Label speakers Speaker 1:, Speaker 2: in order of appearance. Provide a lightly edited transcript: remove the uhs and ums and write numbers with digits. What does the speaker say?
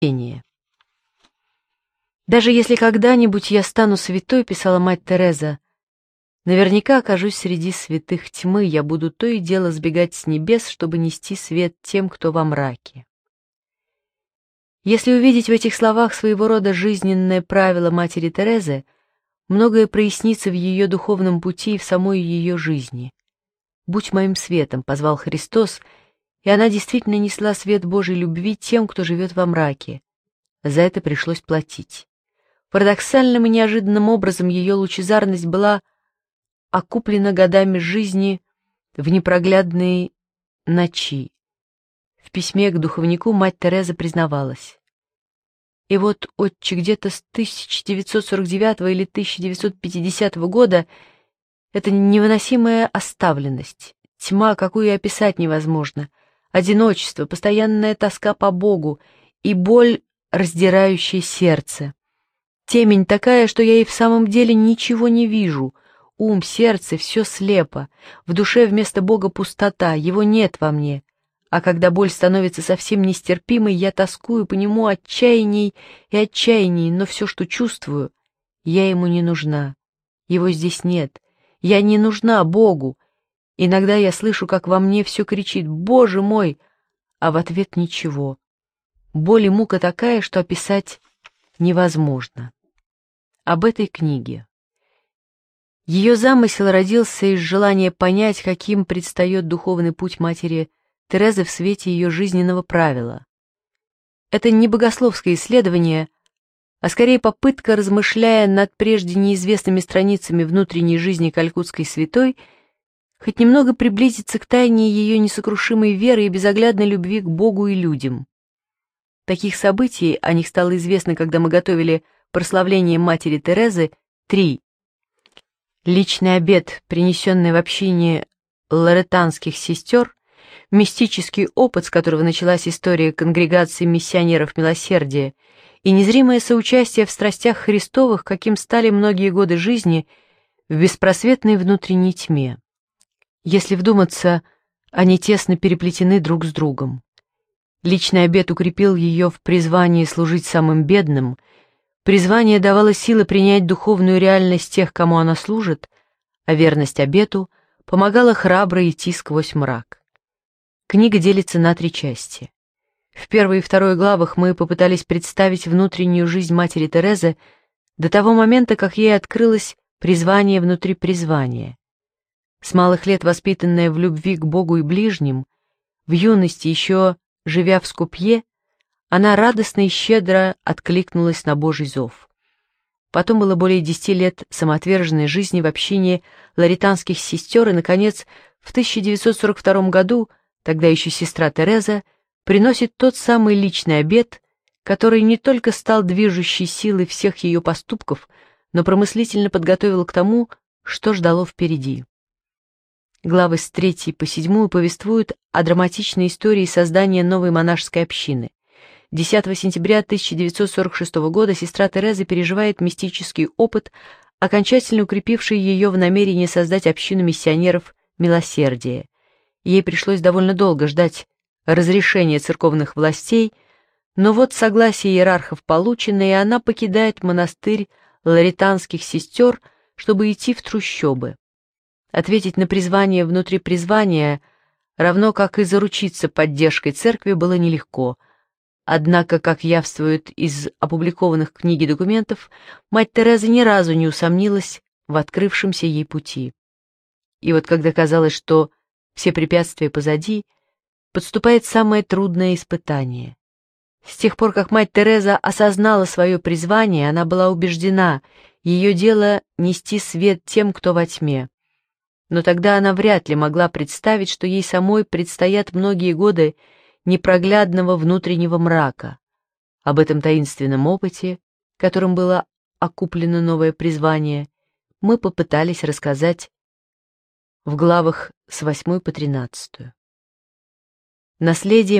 Speaker 1: Спасение. «Даже если когда-нибудь я стану святой, — писала мать Тереза, — наверняка окажусь среди святых тьмы, я буду то и дело сбегать с небес, чтобы нести свет тем, кто во мраке». Если увидеть в этих словах своего рода жизненное правило матери Терезы, многое прояснится в ее духовном пути и в самой ее жизни. «Будь моим светом», — позвал Христос, и она действительно несла свет Божьей любви тем, кто живет во мраке. За это пришлось платить. Парадоксальным и неожиданным образом ее лучезарность была окуплена годами жизни в непроглядные ночи. В письме к духовнику мать Тереза признавалась: «И вот, отче, где-то с 1949 или 1950 года это невыносимая оставленность, тьма, какую описать невозможно, одиночество, постоянная тоска по Богу и боль, раздирающая сердце. Темень такая, что я и в самом деле ничего не вижу. Ум, сердце — все слепо. В душе вместо Бога пустота, его нет во мне. А когда боль становится совсем нестерпимой, я тоскую по нему отчаянней и отчаянней, но все, что чувствую, я ему не нужна. Его здесь нет. Я не нужна Богу. Иногда я слышу, как во мне все кричит: «Боже мой!», а в ответ ничего. Боль и мука такая, что описать невозможно». Об этой книге. Ее замысел родился из желания понять, каким предстает духовный путь матери Терезы в свете ее жизненного правила. Это не богословское исследование, а скорее попытка, размышляя над прежде неизвестными страницами внутренней жизни калькутской святой, хоть немного приблизиться к тайне ее несокрушимой веры и безоглядной любви к Богу и людям. Таких событий, о них стало известно, когда мы готовили прославление матери Терезы, 3. Личный обет, принесенный в общине лоретанских сестер, мистический опыт, с которого началась история конгрегации миссионеров милосердия, и незримое соучастие в страстях Христовых, каким стали многие годы жизни в беспросветной внутренней тьме. Если вдуматься, они тесно переплетены друг с другом. Личный обет укрепил ее в призвании служить самым бедным, призвание давало силы принять духовную реальность тех, кому она служит, а верность обету помогала храбро идти сквозь мрак. Книга делится на 3 части. В 1 и 2 главах мы попытались представить внутреннюю жизнь матери Терезы до того момента, как ей открылось призвание внутри призвания. С малых лет воспитанная в любви к Богу и ближним, в юности, еще живя в Скопье, она радостно и щедро откликнулась на Божий зов. Потом было более 10 лет самоотверженной жизни в общине лоретанских сестер, и, наконец, в 1942 году, тогда еще сестра Тереза, приносит тот самый личный обет, который не только стал движущей силой всех ее поступков, но промыслительно подготовил к тому, что ждало впереди. Главы с 3 по 7 повествуют о драматичной истории создания новой монашеской общины. 10 сентября 1946 года сестра Тереза переживает мистический опыт, окончательно укрепивший ее в намерении создать общину миссионеров милосердия. Ей пришлось довольно долго ждать разрешения церковных властей, но вот согласие иерархов получено, и она покидает монастырь лоретанских сестер, чтобы идти в трущобы. Ответить на призвание внутри призвания, равно как и заручиться поддержкой церкви, было нелегко. Однако, как явствует из опубликованных в книге документов, мать Тереза ни разу не усомнилась в открывшемся ей пути. И вот когда казалось, что все препятствия позади, подступает самое трудное испытание. С тех пор, как мать Тереза осознала свое призвание, она была убеждена, ее дело — нести свет тем, кто во тьме. Но тогда она вряд ли могла представить, что ей самой предстоят многие годы непроглядного внутреннего мрака. Об этом таинственном опыте, которым было окуплено новое призвание, мы попытались рассказать в главах с 8 по 13. Наследие